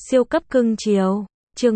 Siêu cấp cưng chiều. Chương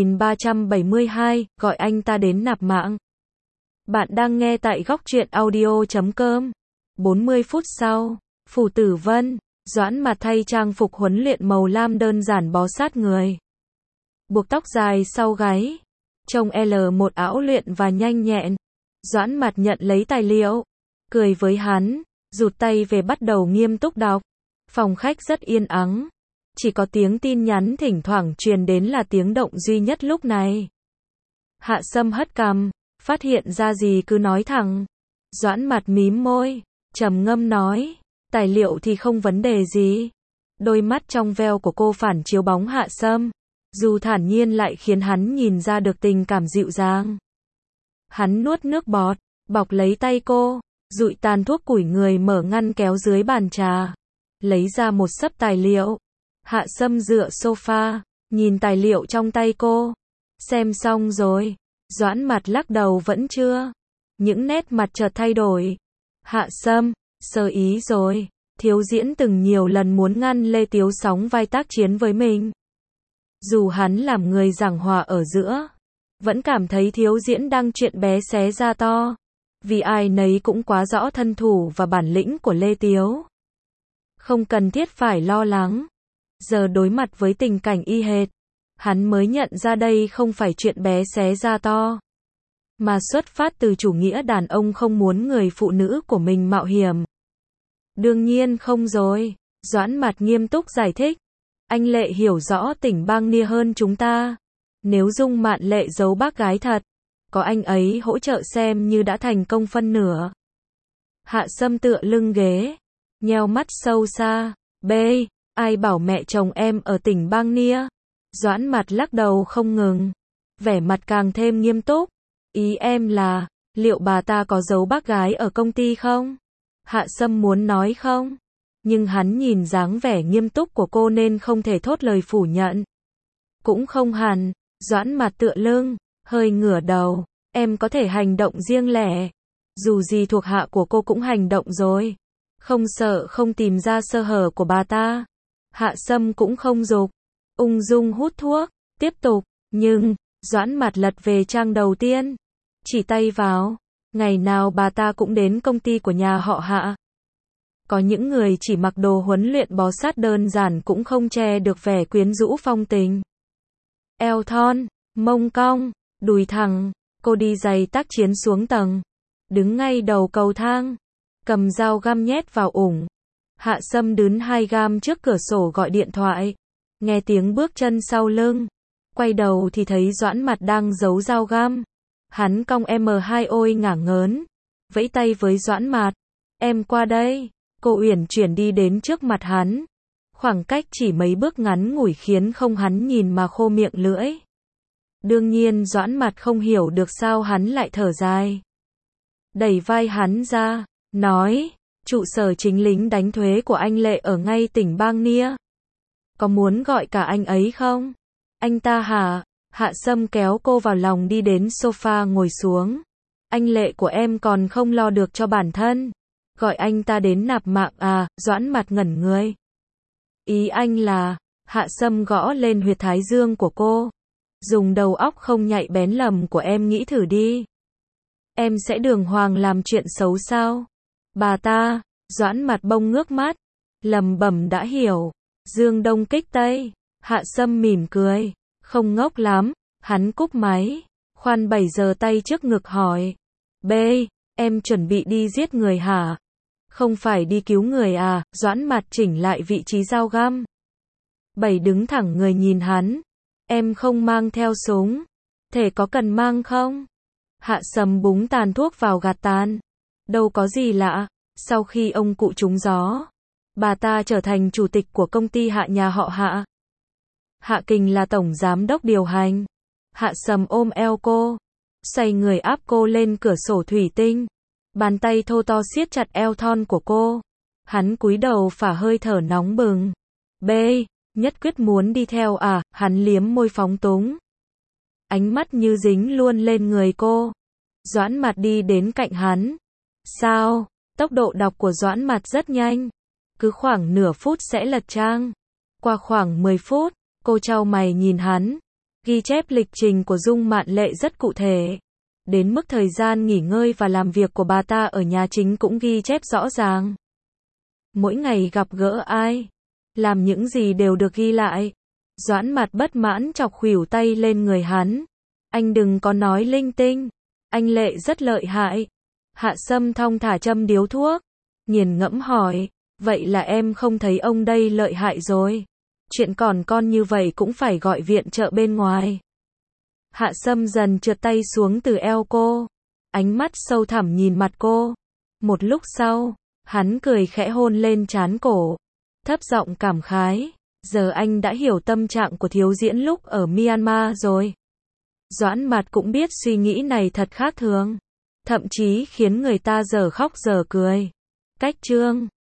1372, gọi anh ta đến nạp mạng. Bạn đang nghe tại góc truyện audio.com. 40 phút sau, Phủ Tử Vân, Doãn Mạt thay trang phục huấn luyện màu lam đơn giản bó sát người. Buộc tóc dài sau gáy, trông L1 ảo luyện và nhanh nhẹn. Doãn Mạt nhận lấy tài liệu, cười với hắn, rụt tay về bắt đầu nghiêm túc đọc. Phòng khách rất yên ắng. Chỉ có tiếng tin nhắn thỉnh thoảng truyền đến là tiếng động duy nhất lúc này. Hạ Sâm hất cằm, phát hiện ra gì cứ nói thẳng. Doãn Mạt mím môi, trầm ngâm nói, tài liệu thì không vấn đề gì. Đôi mắt trong veo của cô phản chiếu bóng Hạ Sâm, dù thản nhiên lại khiến hắn nhìn ra được tình cảm dịu dàng. Hắn nuốt nước bọt, bọc lấy tay cô, dụi tàn thuốc củi người mở ngăn kéo dưới bàn trà, lấy ra một xấp tài liệu. Hạ Sâm dựa sofa, nhìn tài liệu trong tay cô. Xem xong rồi. Doãn Mạt lắc đầu vẫn chưa. Những nét mặt chợt thay đổi. Hạ Sâm, sơ ý rồi. Thiếu diễn từng nhiều lần muốn ngăn Lê Tiếu sóng vai tác chiến với mình. Dù hắn làm người giảng hòa ở giữa, vẫn cảm thấy thiếu diễn đang chuyện bé xé ra to. Vì ai nấy cũng quá rõ thân thủ và bản lĩnh của Lê Tiếu. Không cần thiết phải lo lắng. Giờ đối mặt với tình cảnh y hệt, hắn mới nhận ra đây không phải chuyện bé xé ra to, mà xuất phát từ chủ nghĩa đàn ông không muốn người phụ nữ của mình mạo hiểm. Đương nhiên không rồi, Doãn Mạt nghiêm túc giải thích. Anh Lệ hiểu rõ tỉnh Bang Nia hơn chúng ta. Nếu Dung Mạn Lệ giấu bác gái thật, có anh ấy hỗ trợ xem như đã thành công phân nửa. Hạ Sâm tựa lưng ghế, nheo mắt sâu xa. Ai bảo mẹ chồng em ở tỉnh Bang Nia? Doãn Mạt lắc đầu không ngừng, vẻ mặt càng thêm nghiêm túc. Ý em là, liệu bà ta có giấu bác gái ở công ty không? Hạ Sâm muốn nói không, nhưng hắn nhìn dáng vẻ nghiêm túc của cô nên không thể thốt lời phủ nhận. Cũng không hẳn. Doãn Mạt tựa lưng, hơi ngửa đầu. Em có thể hành động riêng lẻ. Dù gì thuộc hạ của cô cũng hành động rồi. Không sợ không tìm ra sơ hở của bà ta. Hạ Sâm cũng không giục, ung dung hút thuốc, tiếp tục. Nhưng, Doãn Mạt lật về trang đầu tiên, chỉ tay vào, ngày nào bà ta cũng đến công ty của nhà họ Hạ. Có những người chỉ mặc đồ huấn luyện bó sát đơn giản cũng không che được vẻ quyến rũ phong tình. Eo thon, mông cong, đùi thẳng, cô đi giày tác chiến xuống tầng, đứng ngay đầu cầu thang, cầm dao găm nhét vào ủng. Hạ Sâm đứng 2 gam trước cửa sổ gọi điện thoại, nghe tiếng bước chân sau lưng, quay đầu thì thấy Doãn Mạt đang giấu dao găm. Hắn cong M2 ôi ngả ngớn, vẫy tay với Doãn Mạt, em qua đây. Cô uyển chuyển đi đến trước mặt hắn, khoảng cách chỉ mấy bước ngắn ngủi khiến không hắn nhìn mà khô miệng lưỡi. Đương nhiên Doãn Mạt không hiểu được sao hắn lại thở dài, đẩy vai hắn ra, nói, trụ sở chính lính đánh thuế của anh Lệ ở ngay tỉnh Bang Nia. Có muốn gọi cả anh ấy không? Anh ta hả? Hạ Sâm kéo cô vào lòng đi đến sofa ngồi xuống. Anh Lệ của em còn không lo được cho bản thân. Gọi anh ta đến nạp mạng à? Doãn Mạt ngẩn người. Ý anh là, Hạ Sâm gõ lên huyệt thái dương của cô. Dùng đầu óc không nhạy bén lầm của em nghĩ thử đi. Em sẽ đường hoàng làm chuyện xấu sao? Bà ta, Doãn Mạt bông ngước mắt, lẩm bẩm đã hiểu. Dương Đông kích Tây. Hạ Sâm mỉm cười, không ngốc lắm. Hắn cúp máy, khoan 7 giờ tay trước ngực hỏi. Em chuẩn bị đi giết người hả? Không phải đi cứu người à? Doãn Mạt chỉnh lại vị trí dao găm. 7 đứng thẳng người nhìn hắn. Em không mang theo súng. Thể có cần mang không? Hạ Sâm búng tàn thuốc vào gạt tàn. Đâu có gì lạ. Sau khi ông cụ trúng gió, bà ta trở thành chủ tịch của công ty Hạ nhà họ Hạ. Hạ Kình là tổng giám đốc điều hành. Hạ Sâm ôm eo cô, xoay người áp cô lên cửa sổ thủy tinh. Bàn tay thô to siết chặt eo thon của cô. Hắn cúi đầu phả hơi thở nóng bừng. Nhất quyết muốn đi theo à? Hắn liếm môi phóng túng. Ánh mắt như dính luôn lên người cô. Doãn Mạt đi đến cạnh hắn. Sao? Tốc độ đọc của Doãn Mạt rất nhanh. Cứ khoảng nửa phút sẽ lật trang. Qua khoảng 10 phút, Cô chau mày nhìn hắn. Ghi chép lịch trình của Dung Mạn Lệ rất cụ thể. Đến mức thời gian nghỉ ngơi và làm việc của bà ta ở nhà chính cũng ghi chép rõ ràng. Mỗi ngày gặp gỡ ai, làm những gì đều được ghi lại. Doãn Mạt bất mãn chọc khuỷu tay lên người hắn. Anh đừng có nói linh tinh. Anh Lệ rất lợi hại. Hạ Sâm thong thả châm điếu thuốc. Nghiền ngẫm hỏi. Vậy là em không thấy ông đây lợi hại rồi. Chuyện còn con như vậy cũng phải gọi viện trợ bên ngoài. Hạ Sâm dần trượt tay xuống từ eo cô. Ánh mắt sâu thẳm nhìn mặt cô. Một lúc sau, hắn cười khẽ hôn lên trán cổ. Thấp giọng cảm khái. Giờ anh đã hiểu tâm trạng của thiếu diễn lúc ở Myanmar rồi. Doãn Mạt cũng biết suy nghĩ này thật khác thường. Thậm chí khiến người ta giờ khóc giờ cười. Cách chương